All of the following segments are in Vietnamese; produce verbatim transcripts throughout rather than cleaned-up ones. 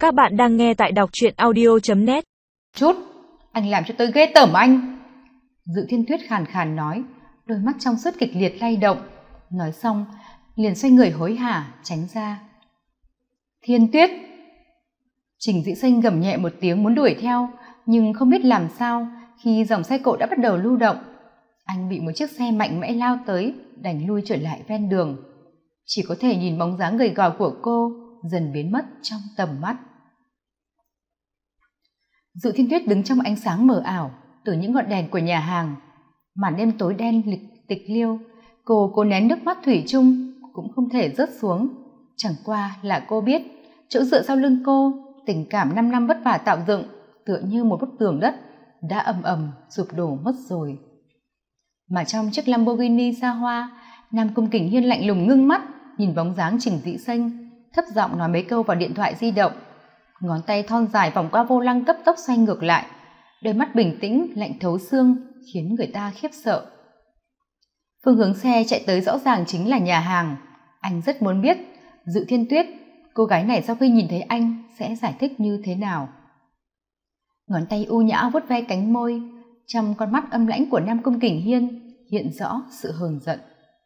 Các bạn đang nghe tại đọc truyện audio chấm net. Chút, anh làm cho tôi ghê tởm anh. Dự Thiên Tuyết khàn khàn nói, đôi mắt trong suốt kịch liệt lay động. Nói xong, liền xoay người hối hả, tránh ra. Thiên Tuyết! Trình Dĩ Sinh gầm nhẹ một tiếng muốn đuổi theo, nhưng không biết làm sao khi dòng xe cộ đã bắt đầu lưu động. Anh bị một chiếc xe mạnh mẽ lao tới, đành lui trở lại ven đường. Chỉ có thể nhìn bóng dáng gầy gò của cô dần biến mất trong tầm mắt. Dự Thiên Tuyết đứng trong ánh sáng mờ ảo từ những ngọn đèn của nhà hàng. Màn đêm tối đen lịch tịch liêu, cô cố nén nước mắt thủy chung cũng không thể rớt xuống. Chẳng qua là cô biết chỗ dựa sau lưng cô, tình cảm năm năm vất vả tạo dựng tựa như một bức tường đất đã ầm ầm sụp đổ mất rồi. Mà trong chiếc Lamborghini xa hoa, Nam Cung Kình Hiên lạnh lùng ngưng mắt nhìn bóng dáng Trình Dĩ Sinh, thấp giọng nói mấy câu vào điện thoại di động. Ngón tay thon dài vòng qua vô lăng cấp tốc xoay ngược lại, đôi mắt bình tĩnh lạnh thấu xương khiến người ta khiếp sợ. Phương hướng xe chạy tới rõ ràng chính là nhà hàng. Anh rất muốn biết Dự Thiên Tuyết, cô gái này sau khi nhìn thấy anh sẽ giải thích như thế nào. Ngón tay u nhã vuốt ve cánh môi, trong con mắt âm lãnh của Nam Cung Kình Hiên hiện rõ sự hờn giận.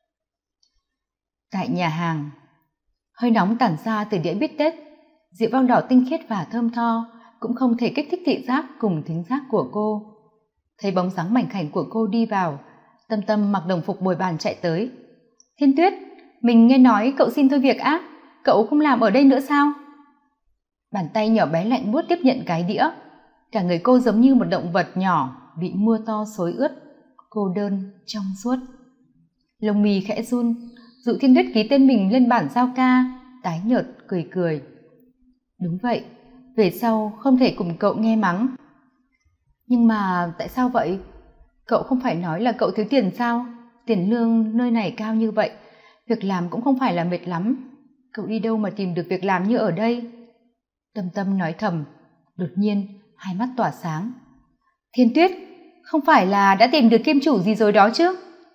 Tại nhà hàng, hơi nóng tản ra từ đĩa bít tết, rượu vang đỏ tinh khiết và thơm tho cũng không thể kích thích thị giác cùng thính giác của cô. Thấy bóng dáng mảnh khảnh của cô đi vào, Tâm Tâm mặc đồng phục bồi bàn chạy tới. Thiên Tuyết, mình nghe nói cậu xin thôi việc á, cậu không làm ở đây nữa sao? Bàn tay nhỏ bé lạnh buốt tiếp nhận cái đĩa, cả người cô giống như một động vật nhỏ bị mưa to xối ướt, cô đơn trong suốt. Lông mì khẽ run, Dự Thiên Tuyết ký tên mình lên bản giao ca, tái nhợt cười cười. Đúng vậy, về sau không thể cùng cậu nghe mắng. Nhưng mà tại sao vậy? Cậu không phải nói là cậu thiếu tiền sao? Tiền lương nơi này cao như vậy, việc làm cũng không phải là mệt lắm. Cậu đi đâu mà tìm được việc làm như ở đây? Tâm Tâm nói thầm, đột nhiên hai mắt tỏa sáng. Thiên Tuyết, không phải là đã tìm được kim chủ gì rồi đó chứ?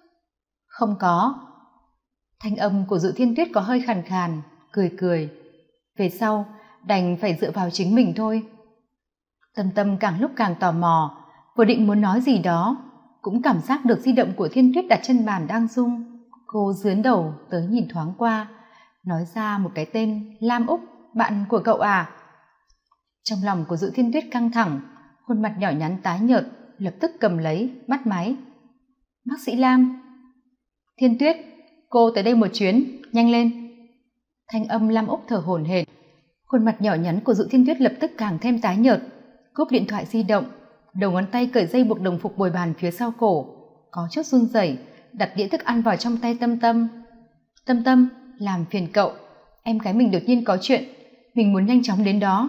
Không có. Thanh âm của Dự Thiên Tuyết có hơi khàn khàn, cười cười. Về sau đành phải dựa vào chính mình thôi. Tâm Tâm càng lúc càng tò mò, vừa định muốn nói gì đó, cũng cảm giác được di động của Thiên Tuyết đặt trên bàn đang rung. Cô dướn đầu tới nhìn thoáng qua, nói ra một cái tên, Lam Úc, bạn của cậu à? Trong lòng của Dự Thiên Tuyết căng thẳng, khuôn mặt nhỏ nhắn tái nhợt, lập tức cầm lấy, bắt máy. Bác sĩ Lam. Thiên Tuyết, cô tới đây một chuyến, nhanh lên. Thanh âm Lam Úc thở hổn hển. Khuôn mặt nhỏ nhắn của Dự Thiên Tuyết lập tức càng thêm tái nhợt, cúp điện thoại di động, đầu ngón tay cởi dây buộc đồng phục bồi bàn phía sau cổ, có chút run rẩy, đặt đĩa thức ăn vào trong tay Tâm Tâm. Tâm Tâm, làm phiền cậu, em gái mình đột nhiên có chuyện, mình muốn nhanh chóng đến đó.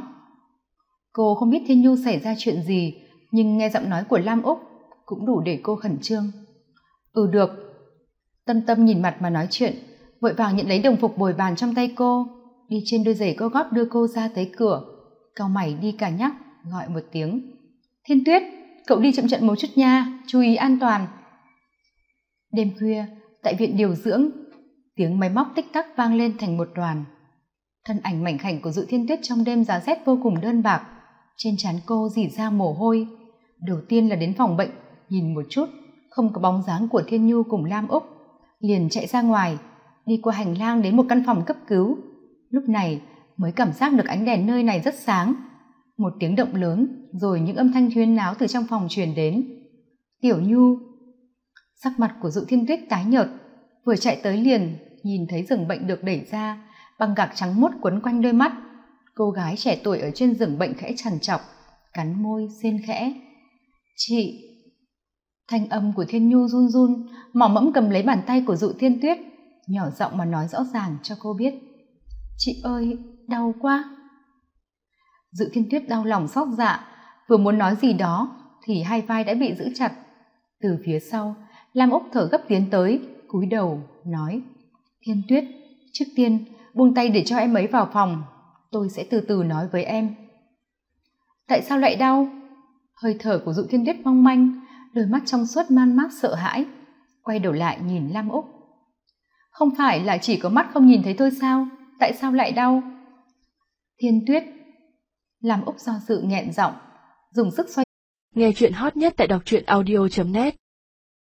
Cô không biết Thiên Nhu xảy ra chuyện gì, nhưng nghe giọng nói của Lam Úc cũng đủ để cô khẩn trương. Ừ được. Tâm Tâm nhìn mặt mà nói chuyện, vội vàng nhận lấy đồng phục bồi bàn trong tay cô, đi trên đôi giày cao gót đưa cô ra tới cửa, cau mày đi cả nhắc, gọi một tiếng. Thiên Tuyết, cậu đi chậm chậm một chút nha, chú ý an toàn. Đêm khuya, tại viện điều dưỡng, tiếng máy móc tích tắc vang lên thành một đoàn. Thân ảnh mảnh khảnh của Dự Thiên Tuyết trong đêm giá rét vô cùng đơn bạc, trên trán cô rỉ ra mồ hôi. Đầu tiên là đến phòng bệnh, nhìn một chút, không có bóng dáng của Thiên Nhu cùng Lam Úc, liền chạy ra ngoài, đi qua hành lang đến một căn phòng cấp cứu. Lúc này mới cảm giác được ánh đèn nơi này rất sáng. Một tiếng động lớn, rồi những âm thanh huyên náo từ trong phòng truyền đến. Tiểu Nhu. Sắc mặt của Dự Thiên Tuyết tái nhợt, vừa chạy tới liền nhìn thấy giường bệnh được đẩy ra, băng gạc trắng muốt quấn quanh đôi mắt. Cô gái trẻ tuổi ở trên giường bệnh khẽ trằn trọc, cắn môi rên khẽ. Chị. Thanh âm của Thiên Nhu run run, mỏ mẫm cầm lấy bàn tay của Dự Thiên Tuyết, nhỏ giọng mà nói rõ ràng cho cô biết. Chị ơi, đau quá. Dự Thiên Tuyết đau lòng xót dạ, vừa muốn nói gì đó thì hai vai đã bị giữ chặt. Từ phía sau, Lam Úc thở gấp tiến tới, cúi đầu nói. Thiên Tuyết, trước tiên buông tay để cho em ấy vào phòng, tôi sẽ từ từ nói với em. Tại sao lại đau? Hơi thở của Dự Thiên Tuyết mong manh, đôi mắt trong suốt man mác sợ hãi, quay đầu lại nhìn Lam Úc. Không phải là chỉ có mắt không nhìn thấy thôi sao? Tại sao lại đau? Thiên Tuyết, Làm Úc do dự nghẹn giọng, dùng sức xoay. Nghe chuyện hot nhất tại đọc truyện audio chấm net.